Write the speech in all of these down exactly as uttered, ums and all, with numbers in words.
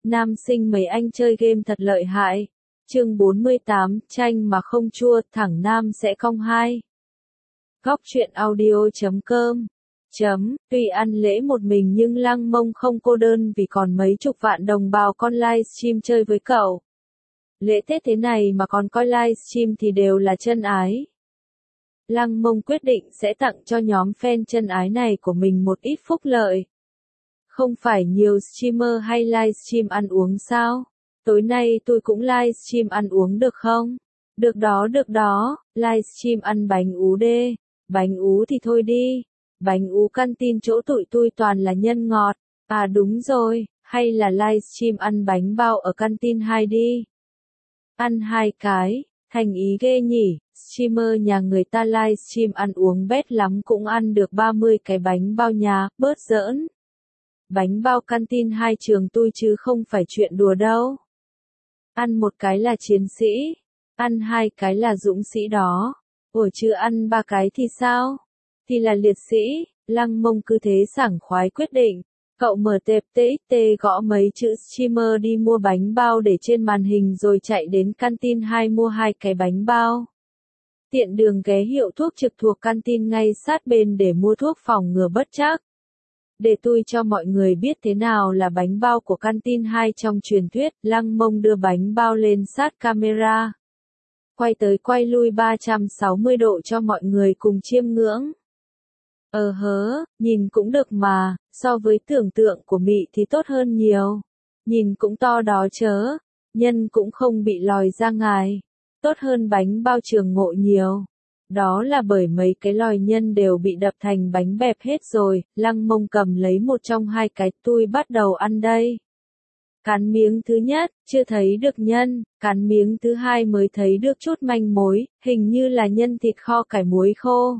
Nam sinh mấy anh chơi game thật lợi hại. Chương bốn mươi tám, chanh mà không chua, thẳng nam sẽ cong hai. Góc truyện audio chấm com. Chấm, tuy ăn lễ một mình nhưng Lăng Mông không cô đơn vì còn mấy chục vạn đồng bào con livestream chơi với cậu. Lễ Tết thế này mà còn coi livestream thì đều là chân ái. Lăng Mông quyết định sẽ tặng cho nhóm fan chân ái này của mình một ít phúc lợi. Không phải nhiều streamer hay livestream ăn uống sao? Tối nay tôi cũng livestream ăn uống được không? Được đó được đó, livestream ăn bánh ú đê. Bánh ú thì thôi đi. Bánh ú canteen chỗ tụi tôi toàn là nhân ngọt. À đúng rồi, hay là livestream ăn bánh bao ở canteen hai đi. Ăn hai cái, thành ý ghê nhỉ, streamer nhà người ta livestream ăn uống bét lắm cũng ăn được ba mươi cái bánh bao nhà, bớt giỡn. Bánh bao canteen hai trường tôi chứ không phải chuyện đùa đâu. Ăn một cái là chiến sĩ, ăn hai cái là dũng sĩ đó. Ủa chứ ăn ba cái thì sao? Thì là liệt sĩ. Lăng Mông cứ thế sảng khoái quyết định. Cậu mở tệp tê ích tê gõ mấy chữ streamer đi mua bánh bao để trên màn hình rồi chạy đến canteen hai mua hai cái bánh bao. Tiện đường ghé hiệu thuốc trực thuộc canteen ngay sát bên để mua thuốc phòng ngừa bất trắc. Để tôi cho mọi người biết thế nào là bánh bao của canteen hai trong truyền thuyết, Lăng Mông đưa bánh bao lên sát camera. Quay tới quay lui ba trăm sáu mươi độ cho mọi người cùng chiêm ngưỡng. Ờ hớ, nhìn cũng được mà, so với tưởng tượng của Mị thì tốt hơn nhiều. Nhìn cũng to đó chớ, nhân cũng không bị lòi ra ngoài. Tốt hơn bánh bao Trường Ngộ nhiều. Đó là bởi mấy cái lòi nhân đều bị đập thành bánh bẹp hết rồi. Lăng Mông cầm lấy một trong hai cái, tôi bắt đầu ăn đây. Cắn miếng thứ nhất, chưa thấy được nhân, cắn miếng thứ hai mới thấy được chút manh mối, hình như là nhân thịt kho cải muối khô.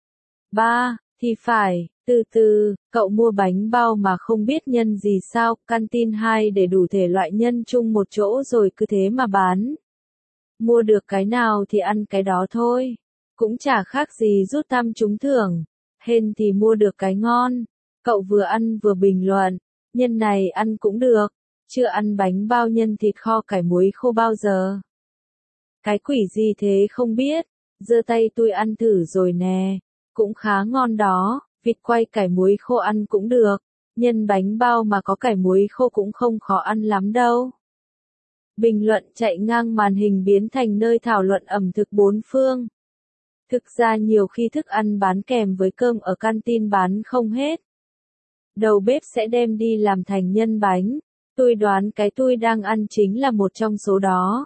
Ba, thì phải, từ từ, cậu mua bánh bao mà không biết nhân gì sao, canteen hai để đủ thể loại nhân chung một chỗ rồi cứ thế mà bán. Mua được cái nào thì ăn cái đó thôi. Cũng chả khác gì rút thăm trúng thưởng. Hên thì mua được cái ngon. Cậu vừa ăn vừa bình luận. Nhân này ăn cũng được. Chưa ăn bánh bao nhân thịt kho cải muối khô bao giờ. Cái quỷ gì thế không biết. Giơ tay tôi ăn thử rồi nè. Cũng khá ngon đó. Vịt quay cải muối khô ăn cũng được. Nhân bánh bao mà có cải muối khô cũng không khó ăn lắm đâu. Bình luận chạy ngang màn hình biến thành nơi thảo luận ẩm thực bốn phương. Thực ra nhiều khi thức ăn bán kèm với cơm ở canteen bán không hết. Đầu bếp sẽ đem đi làm thành nhân bánh. Tôi đoán cái tôi đang ăn chính là một trong số đó.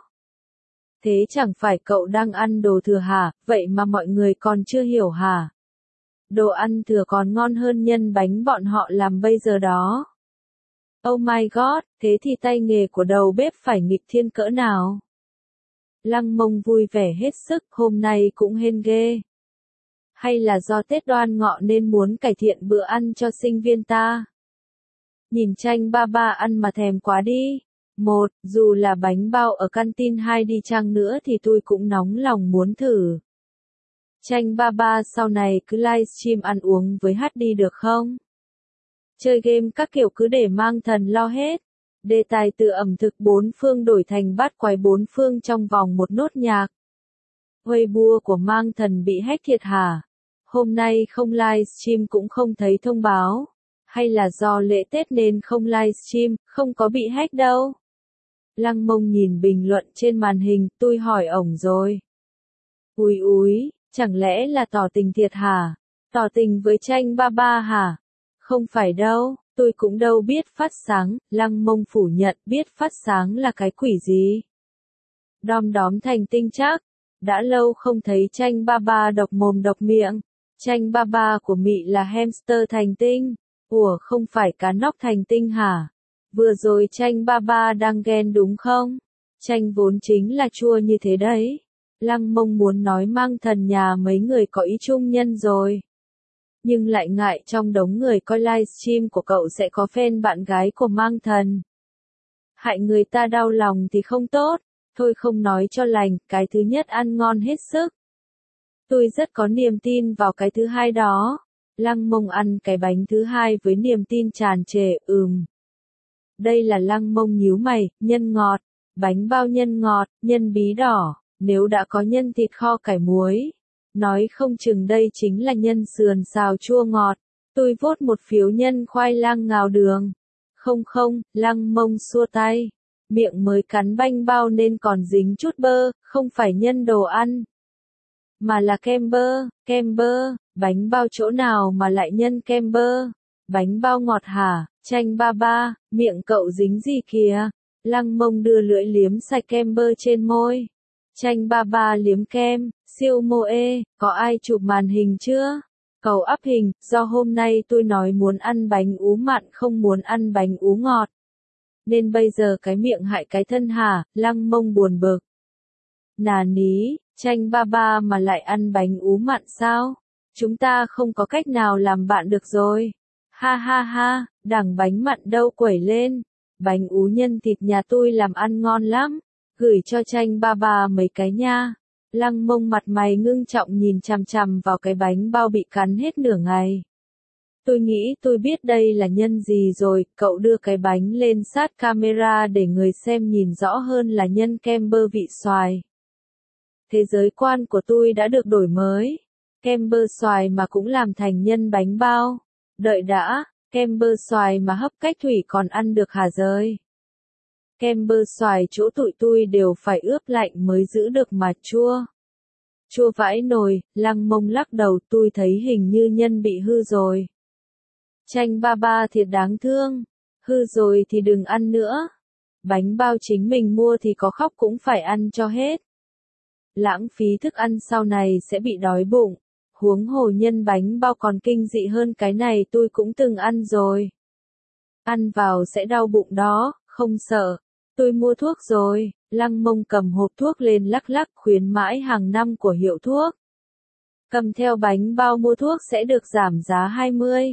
Thế chẳng phải cậu đang ăn đồ thừa hả, vậy mà mọi người còn chưa hiểu hả? Đồ ăn thừa còn ngon hơn nhân bánh bọn họ làm bây giờ đó. Oh my god, thế thì tay nghề của đầu bếp phải nghịch thiên cỡ nào? Lăng Mông vui vẻ hết sức, hôm nay cũng hên ghê. Hay là do Tết Đoan Ngọ nên muốn cải thiện bữa ăn cho sinh viên ta? Nhìn Chanh ba ba ăn mà thèm quá đi. Một, dù là bánh bao ở canteen hai đi chăng nữa thì tôi cũng nóng lòng muốn thử. Chanh ba ba sau này cứ livestream ăn uống với hát đi được không? Chơi game các kiểu cứ để mang thần lo hết. Đề tài từ ẩm thực bốn phương đổi thành bát quái bốn phương trong vòng một nốt nhạc. Weibo của mang thần bị hack thiệt hả? Hôm nay không livestream cũng không thấy thông báo. Hay là do lễ Tết nên không livestream, không có bị hack đâu. Lăng Mông nhìn bình luận trên màn hình, tôi hỏi ổng rồi. Úi úi, chẳng lẽ là tỏ tình thiệt hả? Tỏ tình với Chanh ba ba hả? Không phải đâu, tôi cũng đâu biết phát sáng, Lăng Mông phủ nhận biết phát sáng là cái quỷ gì. Đom đóm thành tinh chắc, đã lâu không thấy Chanh ba ba độc mồm độc miệng. Chanh ba ba của Mị là hamster thành tinh. Ủa không phải cá nóc thành tinh hả? Vừa rồi Chanh ba ba đang ghen đúng không? Chanh vốn chính là chua như thế đấy. Lăng Mông muốn nói mang thần nhà mấy người có ý chung nhân rồi. Nhưng lại ngại trong đống người coi livestream của cậu sẽ có fan bạn gái của mang thần. Hại người ta đau lòng thì không tốt. Thôi không nói cho lành, cái thứ nhất ăn ngon hết sức. Tôi rất có niềm tin vào cái thứ hai đó. Lăng Mông ăn cái bánh thứ hai với niềm tin tràn trề, ừm. Đây là Lăng Mông nhíu mày, nhân ngọt, bánh bao nhân ngọt, nhân bí đỏ, nếu đã có nhân thịt kho cải muối. Nói không chừng đây chính là nhân sườn xào chua ngọt. Tôi vote một phiếu nhân khoai lang ngào đường. Không không, Lăng Mông xua tay. Miệng mới cắn bánh bao nên còn dính chút bơ, không phải nhân đồ ăn. Mà là kem bơ, kem bơ, bánh bao chỗ nào mà lại nhân kem bơ? Bánh bao ngọt hả, Chanh ba ba, miệng cậu dính gì kìa? Lăng Mông đưa lưỡi liếm sạch kem bơ trên môi. Chanh ba ba liếm kem, siêu mô ê, có ai chụp màn hình chưa? Cậu up hình, do hôm nay tôi nói muốn ăn bánh ú mặn không muốn ăn bánh ú ngọt. Nên bây giờ cái miệng hại cái thân hả, Lăng Mông buồn bực. Nà ní, Chanh ba ba mà lại ăn bánh ú mặn sao? Chúng ta không có cách nào làm bạn được rồi. Ha ha ha, đằng bánh mặn đâu quẩy lên. Bánh ú nhân thịt nhà tôi làm ăn ngon lắm. Gửi cho Chanh ba ba mấy cái nha. Lăng Mông mặt mày ngưng trọng nhìn chằm chằm vào cái bánh bao bị cắn hết nửa ngày. Tôi nghĩ tôi biết đây là nhân gì rồi, cậu đưa cái bánh lên sát camera để người xem nhìn rõ hơn là nhân kem bơ vị xoài. Thế giới quan của tôi đã được đổi mới. Kem bơ xoài mà cũng làm thành nhân bánh bao. Đợi đã, kem bơ xoài mà hấp cách thủy còn ăn được hả rơi? Kem bơ xoài chỗ tụi tôi đều phải ướp lạnh mới giữ được mà chua. Chua vãi nồi, Lăng Mông lắc đầu, tôi thấy hình như nhân bị hư rồi. Chanh ba ba thiệt đáng thương. Hư rồi thì đừng ăn nữa. Bánh bao chính mình mua thì có khóc cũng phải ăn cho hết. Lãng phí thức ăn sau này sẽ bị đói bụng. Huống hồ nhân bánh bao còn kinh dị hơn cái này tôi cũng từng ăn rồi. Ăn vào sẽ đau bụng đó, không sợ. Tôi mua thuốc rồi. Lăng Mông cầm hộp thuốc lên lắc lắc, khuyến mãi hàng năm của hiệu thuốc. Cầm theo bánh bao mua thuốc sẽ được giảm giá hai mươi.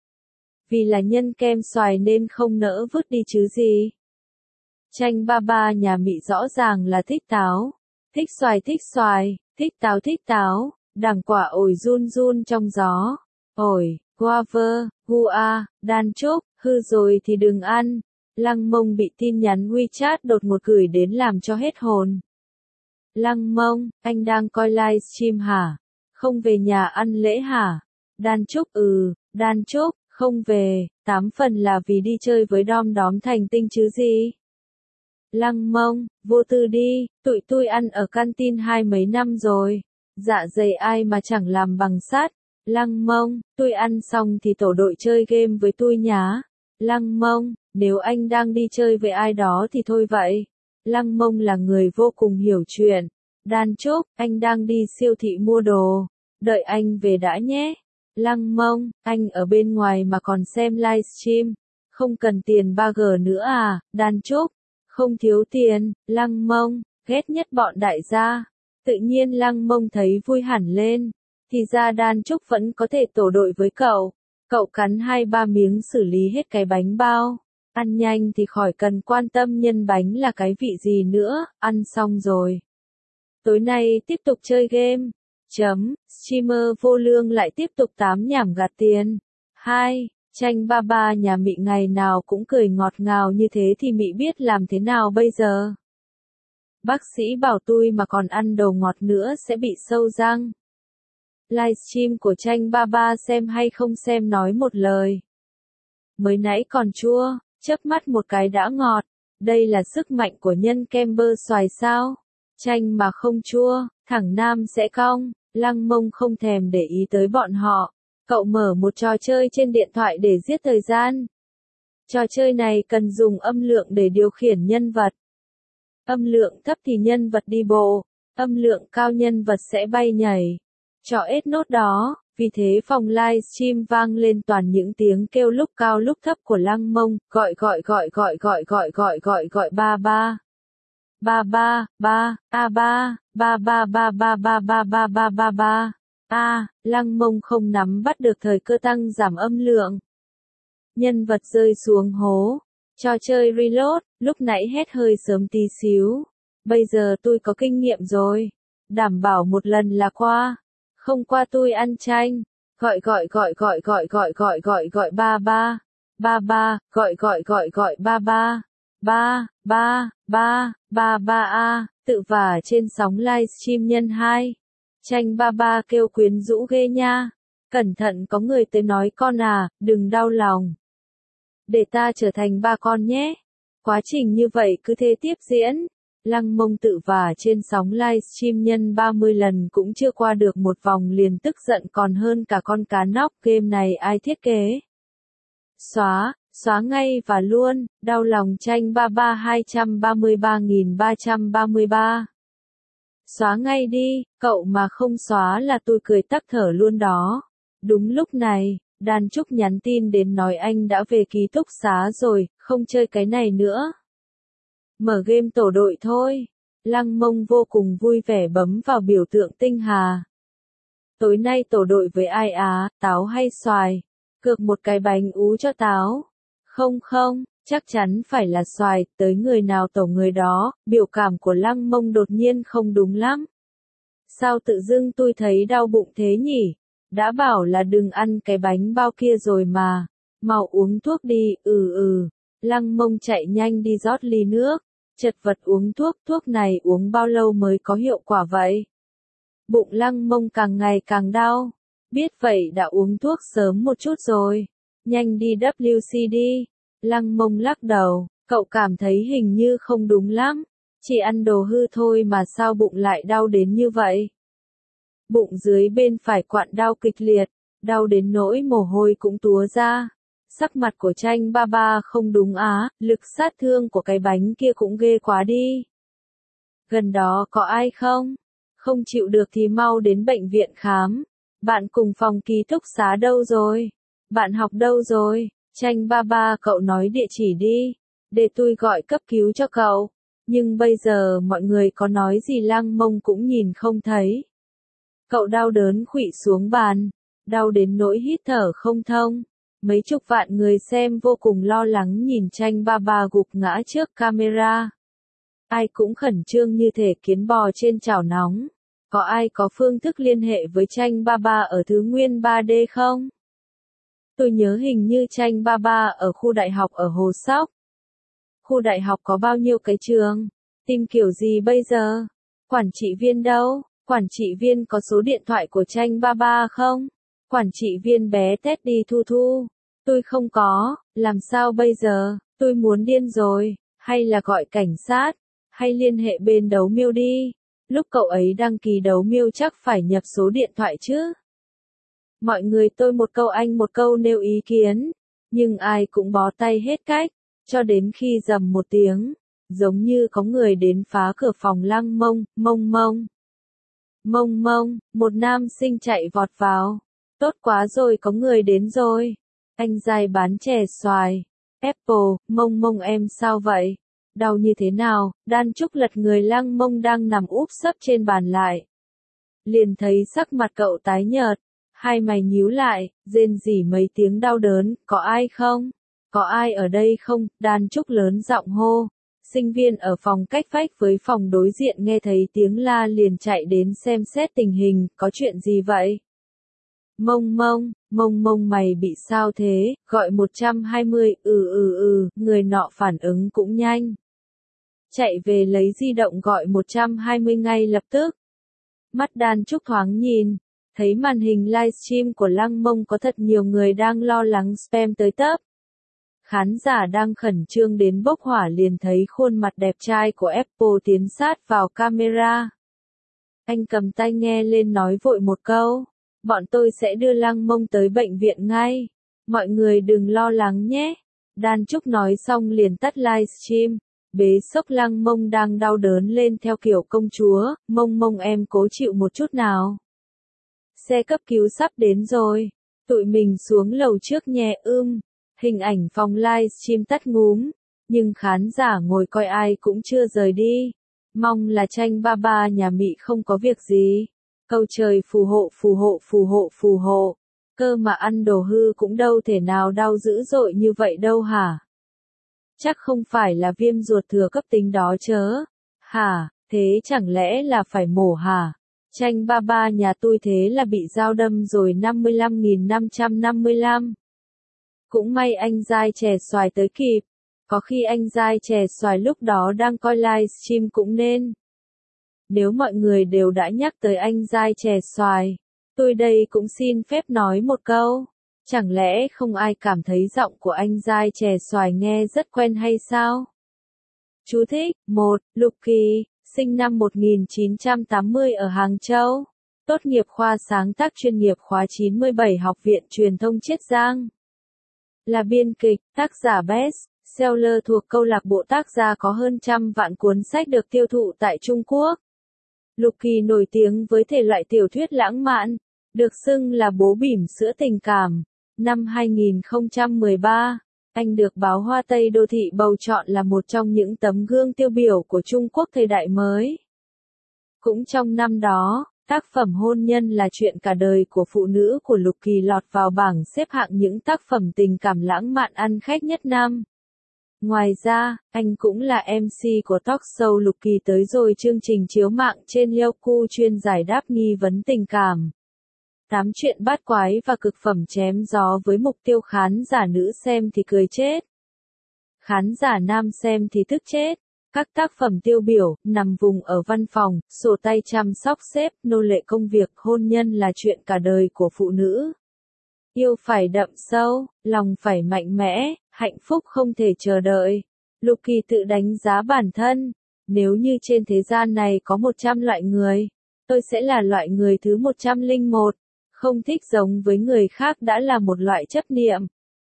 Vì là nhân kem xoài nên không nỡ vứt đi chứ gì. Chanh ba ba nhà Mị rõ ràng là thích táo. Thích xoài thích xoài, thích táo thích táo, đằng quả ổi run run trong gió. Ổi, guava, gua, đan chúc, hư rồi thì đừng ăn. Lăng Mông bị tin nhắn WeChat đột ngột gửi đến làm cho hết hồn. Lăng Mông, anh đang coi livestream hả? Không về nhà ăn lễ hả? Đan chúc ừ, đan chúc, không về, tám phần là vì đi chơi với đom đóm thành tinh chứ gì. Lăng Mông, vô tư đi, tụi tôi ăn ở canteen hai mấy năm rồi. Dạ dày ai mà chẳng làm bằng sắt. Lăng Mông, tôi ăn xong thì tổ đội chơi game với tôi nhá. Lăng Mông, nếu anh đang đi chơi với ai đó thì thôi vậy. Lăng Mông là người vô cùng hiểu chuyện. Đan chúc, anh đang đi siêu thị mua đồ. Đợi anh về đã nhé. Lăng Mông, anh ở bên ngoài mà còn xem livestream. Không cần tiền ba G nữa à, Đan chúc. Không thiếu tiền, Lăng Mông, ghét nhất bọn đại gia. Tự nhiên Lăng Mông thấy vui hẳn lên. Thì ra Đan chúc vẫn có thể tổ đội với cậu. Cậu cắn hai ba miếng xử lý hết cái bánh bao. Ăn nhanh thì khỏi cần quan tâm nhân bánh là cái vị gì nữa, ăn xong rồi. Tối nay tiếp tục chơi game. Chấm, streamer vô lương lại tiếp tục tám nhảm gạt tiền. hai. Chanh ba ba nhà Mị ngày nào cũng cười ngọt ngào như thế thì Mị biết làm thế nào bây giờ. Bác sĩ bảo tôi mà còn ăn đồ ngọt nữa sẽ bị sâu răng. Livestream của Chanh ba ba xem hay không xem nói một lời. Mới nãy còn chua, chớp mắt một cái đã ngọt. Đây là sức mạnh của nhân kem bơ xoài sao? Chanh mà không chua, thẳng nam sẽ cong. Lăng Mông không thèm để ý tới bọn họ. Cậu mở một trò chơi trên điện thoại để giết thời gian. Trò chơi này cần dùng âm lượng để điều khiển nhân vật. Âm lượng thấp thì nhân vật đi bộ, âm lượng cao nhân vật sẽ bay nhảy. Cho ết nốt đó, vì thế phòng livestream vang lên toàn những tiếng kêu lúc cao lúc thấp của Lăng Mông, gọi gọi gọi gọi gọi gọi gọi gọi gọi ba ba. Ba ba, ba, a ba, ba ba ba ba ba ba ba ba ba ba. A, Lăng Mông không nắm bắt được thời cơ tăng giảm âm lượng. Nhân vật rơi xuống hố. Trò chơi reload, lúc nãy hét hơi sớm tí xíu. Bây giờ tôi có kinh nghiệm rồi. Đảm bảo một lần là qua. Không qua tôi ăn chanh. Gọi gọi gọi gọi gọi gọi gọi gọi gọi ba ba. Ba ba, gọi gọi gọi gọi ba ba. Ba, ba, ba, ba ba a, tự vả trên sóng livestream nhân hai. Tranh ba ba kêu quyến rũ ghê nha. Cẩn thận có người tới nói con à, đừng đau lòng. Để ta trở thành ba con nhé. Quá trình như vậy cứ thế tiếp diễn. Lăng Mông tự vả trên sóng livestream nhân ba mươi lần cũng chưa qua được một vòng liền tức giận còn hơn cả con cá nóc. Game này ai thiết kế? Xóa, xóa ngay và luôn, đau lòng tranh ba ba hai trăm ba mươi ba nghìn ba trăm ba mươi ba. Xóa ngay đi, cậu mà không xóa là tôi cười tắc thở luôn đó. Đúng lúc này, Đan Trúc nhắn tin đến nói anh đã về ký túc xá rồi, không chơi cái này nữa. Mở game tổ đội thôi. Lăng Mông vô cùng vui vẻ bấm vào biểu tượng tinh hà. Tối nay tổ đội với ai á, táo hay xoài? Cược một cái bánh ú cho táo. Không không, chắc chắn phải là xoài, tới người nào tổ người đó. Biểu cảm của Lăng Mông đột nhiên không đúng lắm. Sao tự dưng tôi thấy đau bụng thế nhỉ? Đã bảo là đừng ăn cái bánh bao kia rồi mà. Mau uống thuốc đi, ừ ừ. Lăng Mông chạy nhanh đi rót ly nước. Chật vật uống thuốc, thuốc này uống bao lâu mới có hiệu quả vậy? Bụng Lăng Mông càng ngày càng đau. Biết vậy đã uống thuốc sớm một chút rồi. Nhanh đi vê kép xê đi. Lăng Mông lắc đầu, cậu cảm thấy hình như không đúng lắm. Chỉ ăn đồ hư thôi mà sao bụng lại đau đến như vậy? Bụng dưới bên phải quặn đau kịch liệt, đau đến nỗi mồ hôi cũng túa ra. Sắc mặt của tranh ba ba không đúng á, lực sát thương của cái bánh kia cũng ghê quá đi. Gần đó có ai không? Không chịu được thì mau đến bệnh viện khám. Bạn cùng phòng ký túc xá đâu rồi? Bạn học đâu rồi? Tranh ba ba cậu nói địa chỉ đi, để tôi gọi cấp cứu cho cậu. Nhưng bây giờ mọi người có nói gì Lăng Mông cũng nhìn không thấy. Cậu đau đớn khuỵu xuống bàn, đau đến nỗi hít thở không thông. Mấy chục vạn người xem vô cùng lo lắng nhìn tranh ba ba gục ngã trước camera. Ai cũng khẩn trương như thể kiến bò trên chảo nóng. Có ai có phương thức liên hệ với tranh ba ba ở thứ nguyên ba D không? Tôi nhớ hình như tranh ba ba ở khu đại học ở Hồ Sóc. Khu đại học có bao nhiêu cái trường? Tìm kiểu gì bây giờ? Quản trị viên đâu? Quản trị viên có số điện thoại của tranh ba ba không? Quản trị viên bé Tét đi Thu Thu. Tôi không có, làm sao bây giờ? Tôi muốn điên rồi. Hay là gọi cảnh sát? Hay liên hệ bên đấu miêu đi? Lúc cậu ấy đăng ký đấu miêu chắc phải nhập số điện thoại chứ? Mọi người tôi một câu anh một câu nêu ý kiến. Nhưng ai cũng bó tay hết cách. Cho đến khi rầm một tiếng. Giống như có người đến phá cửa phòng Lăng Mông, mông mông. Mông mông, một nam sinh chạy vọt vào. Tốt quá rồi có người đến rồi. Anh giai bán chè xoài. Apple, mông mông em sao vậy? Đau như thế nào? Đan Trúc lật người Lăng Mông đang nằm úp sấp trên bàn lại. Liền thấy sắc mặt cậu tái nhợt. Hai mày nhíu lại, rên rỉ mấy tiếng đau đớn. Có ai không? Có ai ở đây không? Đan Trúc lớn giọng hô. Sinh viên ở phòng cách vách với phòng đối diện nghe thấy tiếng la liền chạy đến xem xét tình hình, có chuyện gì vậy? Mông mông, mông mông mày bị sao thế, gọi một trăm hai mươi, ừ ừ ừ, người nọ phản ứng cũng nhanh. Chạy về lấy di động gọi một trăm hai mươi ngay lập tức. Mắt Đan Trúc thoáng nhìn, thấy màn hình livestream của Lăng Mông có thật nhiều người đang lo lắng spam tới tấp. Khán giả đang khẩn trương đến bốc hỏa liền thấy khuôn mặt đẹp trai của Apple tiến sát vào camera. Anh cầm tai nghe lên nói vội một câu. Bọn tôi sẽ đưa Lăng Mông tới bệnh viện ngay. Mọi người đừng lo lắng nhé. Đan Trúc nói xong liền tắt livestream. Bế xốc Lăng Mông đang đau đớn lên theo kiểu công chúa. Mông mông em cố chịu một chút nào. Xe cấp cứu sắp đến rồi. Tụi mình xuống lầu trước nhé ưm. Hình ảnh phòng livestream tắt ngúm. Nhưng khán giả ngồi coi ai cũng chưa rời đi. Mong là tranh ba ba nhà Mị không có việc gì. Cầu trời phù hộ phù hộ phù hộ phù hộ. Cơ mà ăn đồ hư cũng đâu thể nào đau dữ dội như vậy đâu hả? Chắc không phải là viêm ruột thừa cấp tính đó chớ. Hả, thế chẳng lẽ là phải mổ hả? Tranh ba ba nhà tôi thế là bị dao đâm rồi năm mươi lăm nghìn năm trăm năm mươi lăm. Cũng may anh giai chè xoài tới kịp. Có khi anh giai chè xoài lúc đó đang coi livestream cũng nên. Nếu mọi người đều đã nhắc tới anh giai chè xoài, tôi đây cũng xin phép nói một câu. Chẳng lẽ không ai cảm thấy giọng của anh giai chè xoài nghe rất quen hay sao? Chú thích: một. Lục Kỳ, sinh năm một nghìn chín trăm tám mươi ở Hàng Châu. Tốt nghiệp khoa sáng tác chuyên nghiệp khóa chín mươi bảy Học viện Truyền thông Chiết Giang. Là biên kịch, tác giả best seller thuộc câu lạc bộ tác gia có hơn trăm vạn cuốn sách được tiêu thụ tại Trung Quốc. Lục Kỳ nổi tiếng với thể loại tiểu thuyết lãng mạn, được xưng là bố bỉm sữa tình cảm. Năm hai nghìn không trăm mười ba, anh được báo Hoa Tây Đô thị bầu chọn là một trong những tấm gương tiêu biểu của Trung Quốc thời đại mới. Cũng trong năm đó, tác phẩm Hôn nhân là chuyện cả đời của phụ nữ của Lục Kỳ lọt vào bảng xếp hạng những tác phẩm tình cảm lãng mạn ăn khách nhất năm. Ngoài ra, anh cũng là em xê của talk show Lục Kỳ tới rồi, chương trình chiếu mạng trên Youku chuyên giải đáp nghi vấn tình cảm. Tám chuyện bát quái và cực phẩm chém gió với mục tiêu khán giả nữ xem thì cười chết, khán giả nam xem thì tức chết. Các tác phẩm tiêu biểu: Nằm vùng ở văn phòng, Sổ tay chăm sóc sếp, Nô lệ công việc, Hôn nhân là chuyện cả đời của phụ nữ, Yêu phải đậm sâu, Lòng phải mạnh mẽ, Hạnh phúc không thể chờ đợi. Lục Kỳ tự đánh giá bản thân: nếu như trên thế gian này có một trăm loại người, tôi sẽ là loại người thứ một trăm lẻ một. Không thích giống với người khác đã là một loại chấp niệm.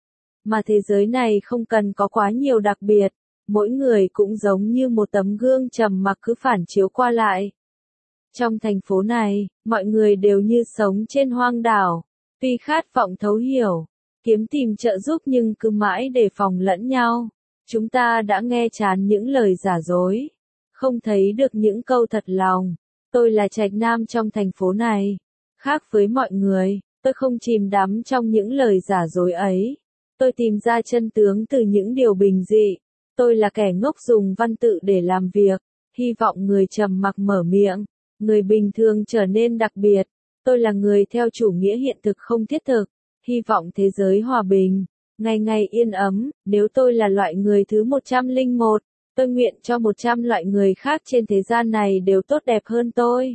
Mà thế giới này không cần có quá nhiều đặc biệt, mỗi người cũng giống như một tấm gương trầm mặc cứ phản chiếu qua lại. Trong thành phố này, mọi người đều như sống trên hoang đảo, tuy khát vọng thấu hiểu, kiếm tìm trợ giúp nhưng cứ mãi đề phòng lẫn nhau. Chúng ta đã nghe chán những lời giả dối, không thấy được những câu thật lòng. Tôi là trạch nam trong thành phố này. Khác với mọi người, tôi không chìm đắm trong những lời giả dối ấy. Tôi tìm ra chân tướng từ những điều bình dị. Tôi là kẻ ngốc dùng văn tự để làm việc. Hy vọng người trầm mặc mở miệng, người bình thường trở nên đặc biệt. Tôi là người theo chủ nghĩa hiện thực không thiết thực. Hy vọng thế giới hòa bình, ngày ngày yên ấm. Nếu tôi là loại người thứ một trăm lẻ một, tôi nguyện cho một trăm loại người khác trên thế gian này đều tốt đẹp hơn tôi.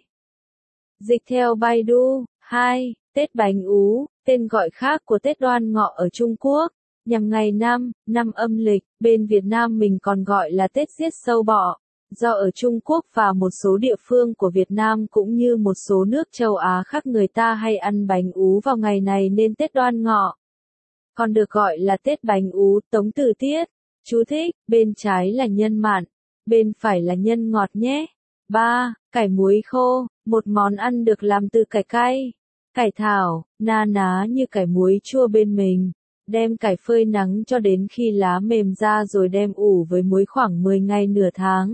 Dịch theo Baidu. hai. Tết Bánh Ú, tên gọi khác của Tết Đoan Ngọ ở Trung Quốc, nhằm ngày năm, năm âm lịch, bên Việt Nam mình còn gọi là Tết Giết Sâu Bọ. Do ở Trung Quốc và một số địa phương của Việt Nam cũng như một số nước châu Á khác người ta hay ăn bánh ú vào ngày này nên Tết Đoan Ngọ còn được gọi là Tết Bánh Ú. Tống từ tiết. Chú thích: bên trái là nhân mặn, bên phải là nhân ngọt nhé. ba. Cải muối khô, một món ăn được làm từ cải cay, cải thảo, na ná như cải muối chua bên mình. Đem cải phơi nắng cho đến khi lá mềm ra rồi đem ủ với muối khoảng mười ngày nửa tháng.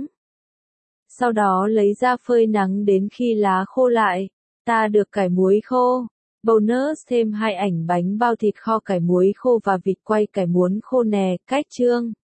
Sau đó lấy ra phơi nắng đến khi lá khô lại. Ta được cải muối khô. Bonus thêm hai ảnh bánh bao thịt kho cải muối khô và vịt quay cải muối khô nè. Cách chương